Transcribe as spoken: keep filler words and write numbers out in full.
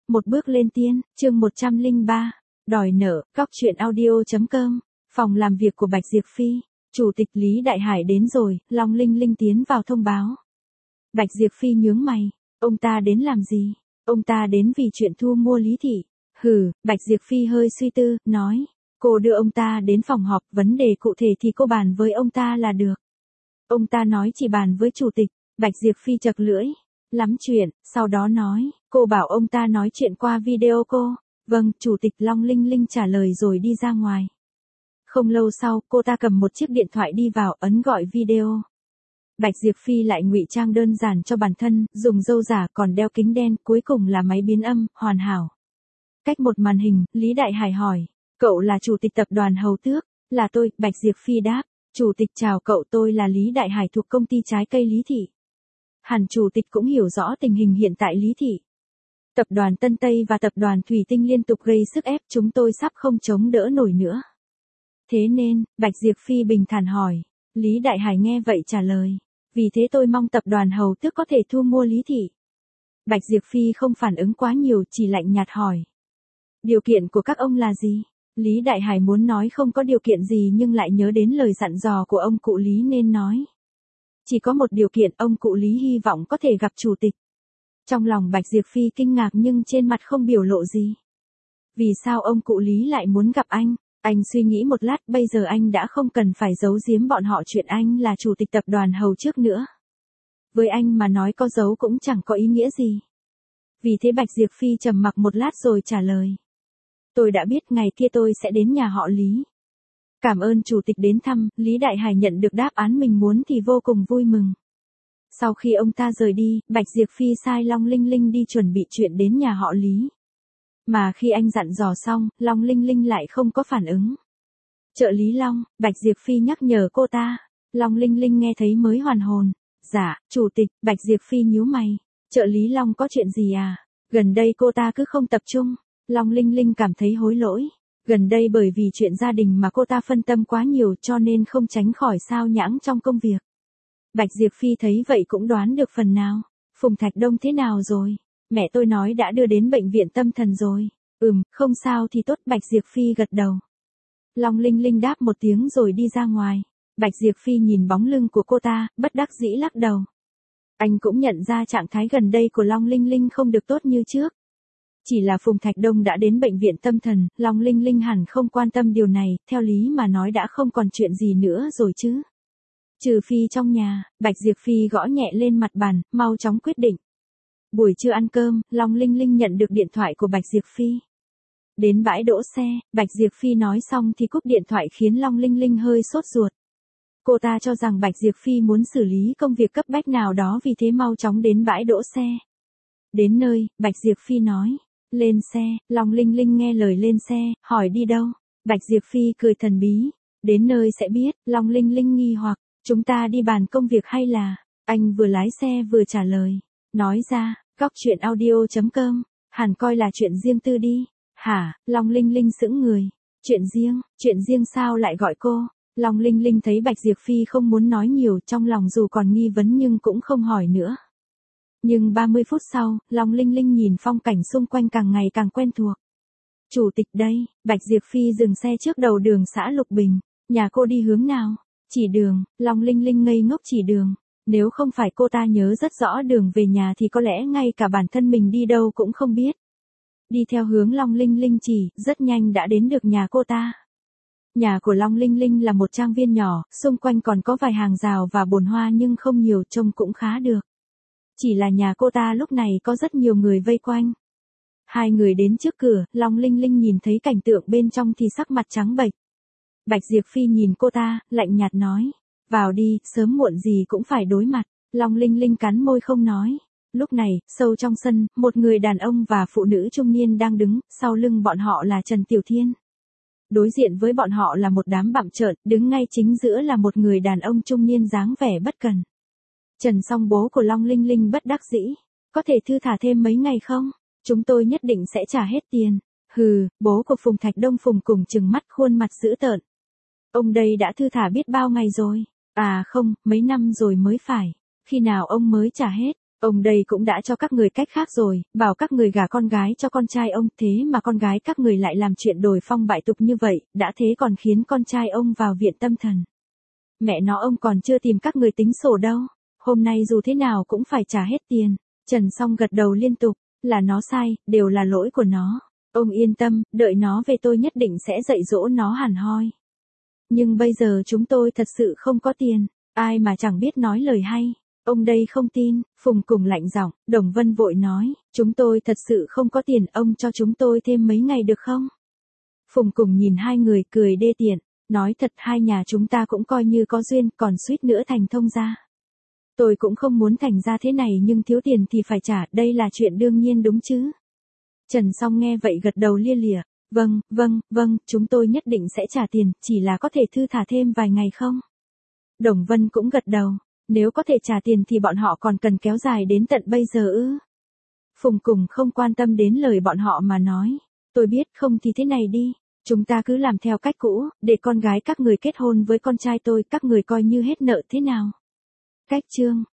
Một bước lên tiên, chương một trăm lẻ ba, đòi nợ, góc truyện audio.com, phòng làm việc của Bạch Diệp Phi, Chủ tịch Lý Đại Hải đến rồi, Long Linh Linh tiến vào thông báo. Bạch Diệp Phi nhướng mày, ông ta đến làm gì? Ông ta đến vì chuyện thu mua Lý Thị. Hừ, Bạch Diệp Phi hơi suy tư, nói, cô đưa ông ta đến phòng họp, vấn đề cụ thể thì cô bàn với ông ta là được. Ông ta nói chỉ bàn với chủ tịch. Bạch Diệp Phi chật lưỡi, lắm chuyện, sau đó nói, cô bảo ông ta nói chuyện qua video cô. Vâng, Chủ tịch. Long Linh Linh trả lời rồi đi ra ngoài. Không lâu sau, cô ta cầm một chiếc điện thoại đi vào, ấn gọi video. Bạch Diệp Phi lại ngụy trang đơn giản cho bản thân, dùng râu giả còn đeo kính đen, cuối cùng là máy biến âm, hoàn hảo. Cách một màn hình, Lý Đại Hải hỏi, cậu là chủ tịch tập đoàn Hầu Tước? Là tôi, Bạch Diệp Phi đáp. Chủ tịch chào cậu, tôi là Lý Đại Hải thuộc công ty trái cây Lý Thị. Hẳn chủ tịch cũng hiểu rõ tình hình hiện tại Lý Thị. Tập đoàn Tân Tây và tập đoàn Thủy Tinh liên tục gây sức ép, chúng tôi sắp không chống đỡ nổi nữa. Thế nên, Bạch Diệp Phi bình thản hỏi. Lý Đại Hải nghe vậy trả lời. Vì thế tôi mong tập đoàn Hầu Tước có thể thu mua Lý Thị. Bạch Diệp Phi không phản ứng quá nhiều, chỉ lạnh nhạt hỏi. Điều kiện của các ông là gì? Lý Đại Hải muốn nói không có điều kiện gì nhưng lại nhớ đến lời dặn dò của ông cụ Lý nên nói. Chỉ có một điều kiện, ông cụ Lý hy vọng có thể gặp chủ tịch. Trong lòng Bạch Diệp Phi kinh ngạc nhưng trên mặt không biểu lộ gì. Vì sao ông cụ Lý lại muốn gặp anh? Anh suy nghĩ một lát, bây giờ anh đã không cần phải giấu giếm bọn họ chuyện anh là chủ tịch tập đoàn Hầu trước nữa. Với anh mà nói có giấu cũng chẳng có ý nghĩa gì. Vì thế Bạch Diệp Phi trầm mặc một lát rồi trả lời. Tôi đã biết ngày kia tôi sẽ đến nhà họ Lý. Cảm ơn chủ tịch đến thăm. Lý Đại Hải nhận được đáp án mình muốn thì vô cùng vui mừng. Sau khi ông ta rời đi, Bạch Diệp Phi sai Long Linh Linh đi chuẩn bị chuyện đến nhà họ Lý. Mà khi anh dặn dò xong, Long Linh Linh lại không có phản ứng. Trợ lý Long, Bạch Diệp Phi nhắc nhở cô ta. Long Linh Linh nghe thấy mới hoàn hồn. Dạ, chủ tịch. Bạch Diệp Phi nhíu mày. Trợ lý Long có chuyện gì à? Gần đây cô ta cứ không tập trung. Long Linh Linh cảm thấy hối lỗi. Gần đây bởi vì chuyện gia đình mà cô ta phân tâm quá nhiều cho nên không tránh khỏi sao nhãng trong công việc. Bạch Diệp Phi thấy vậy cũng đoán được phần nào. Phùng Thạch Đông thế nào rồi? Mẹ tôi nói đã đưa đến bệnh viện tâm thần rồi. Ừm, không sao thì tốt. Bạch Diệp Phi gật đầu. Long Linh Linh đáp một tiếng rồi đi ra ngoài. Bạch Diệp Phi nhìn bóng lưng của cô ta, bất đắc dĩ lắc đầu. Anh cũng nhận ra trạng thái gần đây của Long Linh Linh không được tốt như trước. Chỉ là Phùng Thạch Đông đã đến bệnh viện tâm thần, Long Linh Linh hẳn không quan tâm điều này, theo lý mà nói đã không còn chuyện gì nữa rồi chứ. Trừ phi trong nhà, Bạch Diệp Phi gõ nhẹ lên mặt bàn, mau chóng quyết định. Buổi trưa ăn cơm, Long Linh Linh nhận được điện thoại của Bạch Diệp Phi. Đến bãi đỗ xe, Bạch Diệp Phi nói xong thì cúp điện thoại khiến Long Linh Linh hơi sốt ruột. Cô ta cho rằng Bạch Diệp Phi muốn xử lý công việc cấp bách nào đó vì thế mau chóng đến bãi đỗ xe. Đến nơi, Bạch Diệp Phi nói. Lên xe. Long Linh Linh nghe lời lên xe, hỏi đi đâu? Bạch Diệp Phi cười thần bí. Đến nơi sẽ biết. Long Linh Linh nghi hoặc. Chúng ta đi bàn công việc hay là? Anh vừa lái xe vừa trả lời. Nói ra, góc truyện audio.com, hẳn coi là chuyện riêng tư đi. Hả? Long Linh Linh sững người. Chuyện riêng? Chuyện riêng sao lại gọi cô? Long Linh Linh thấy Bạch Diệp Phi không muốn nói nhiều, trong lòng dù còn nghi vấn nhưng cũng không hỏi nữa. Nhưng ba mươi phút sau, Long Linh Linh nhìn phong cảnh xung quanh càng ngày càng quen thuộc. Chủ tịch đây. Bạch Diệp Phi dừng xe trước đầu đường xã Lục Bình. Nhà cô đi hướng nào? Chỉ đường. Long Linh Linh ngây ngốc chỉ đường. Nếu không phải cô ta nhớ rất rõ đường về nhà thì có lẽ ngay cả bản thân mình đi đâu cũng không biết. Đi theo hướng Long Linh Linh chỉ, rất nhanh đã đến được nhà cô ta. Nhà của Long Linh Linh là một trang viên nhỏ, xung quanh còn có vài hàng rào và bồn hoa nhưng không nhiều, trông cũng khá được. Chỉ là nhà cô ta lúc này có rất nhiều người vây quanh. Hai người đến trước cửa, Long Linh Linh nhìn thấy cảnh tượng bên trong thì sắc mặt trắng bệch. Bạch Diệp Phi nhìn cô ta, lạnh nhạt nói. Vào đi, sớm muộn gì cũng phải đối mặt. Long Linh Linh cắn môi không nói. Lúc này, sâu trong sân, một người đàn ông và phụ nữ trung niên đang đứng, sau lưng bọn họ là Trần Tiểu Thiên. Đối diện với bọn họ là một đám bặm trợn, đứng ngay chính giữa là một người đàn ông trung niên dáng vẻ bất cần. Trần Song bố của Long Linh Linh bất đắc dĩ. Có thể thư thả thêm mấy ngày không? Chúng tôi nhất định sẽ trả hết tiền. Hừ, bố của Phùng Thạch Đông Phùng cùng trừng mắt khuôn mặt dữ tợn. Ông đây đã thư thả biết bao ngày rồi. À không, mấy năm rồi mới phải. Khi nào ông mới trả hết? Ông đây cũng đã cho các người cách khác rồi, bảo các người gả con gái cho con trai ông, thế mà con gái các người lại làm chuyện đổi phong bại tục như vậy, đã thế còn khiến con trai ông vào viện tâm thần. Mẹ nó, ông còn chưa tìm các người tính sổ đâu, hôm nay dù thế nào cũng phải trả hết tiền. Trần Song gật đầu liên tục, là nó sai, đều là lỗi của nó. Ông yên tâm, đợi nó về tôi nhất định sẽ dạy dỗ nó hẳn hoi. Nhưng bây giờ chúng tôi thật sự không có tiền, ai mà chẳng biết nói lời hay. Ông đây không tin, Phùng Cùng lạnh giọng, Đồng Vân vội nói, chúng tôi thật sự không có tiền, ông cho chúng tôi thêm mấy ngày được không? Phùng Cùng nhìn hai người cười đê tiện, nói thật hai nhà chúng ta cũng coi như có duyên, còn suýt nữa thành thông gia. Tôi cũng không muốn thành ra thế này nhưng thiếu tiền thì phải trả, đây là chuyện đương nhiên đúng chứ. Trần Song nghe vậy gật đầu lia lịa, vâng, vâng, vâng, chúng tôi nhất định sẽ trả tiền, chỉ là có thể thư thả thêm vài ngày không? Đồng Vân cũng gật đầu, nếu có thể trả tiền thì bọn họ còn cần kéo dài đến tận bây giờ ư? Phùng Cùng không quan tâm đến lời bọn họ mà nói, tôi biết, không thì thế này đi, chúng ta cứ làm theo cách cũ, để con gái các người kết hôn với con trai tôi, các người coi như hết nợ thế nào? Cách chương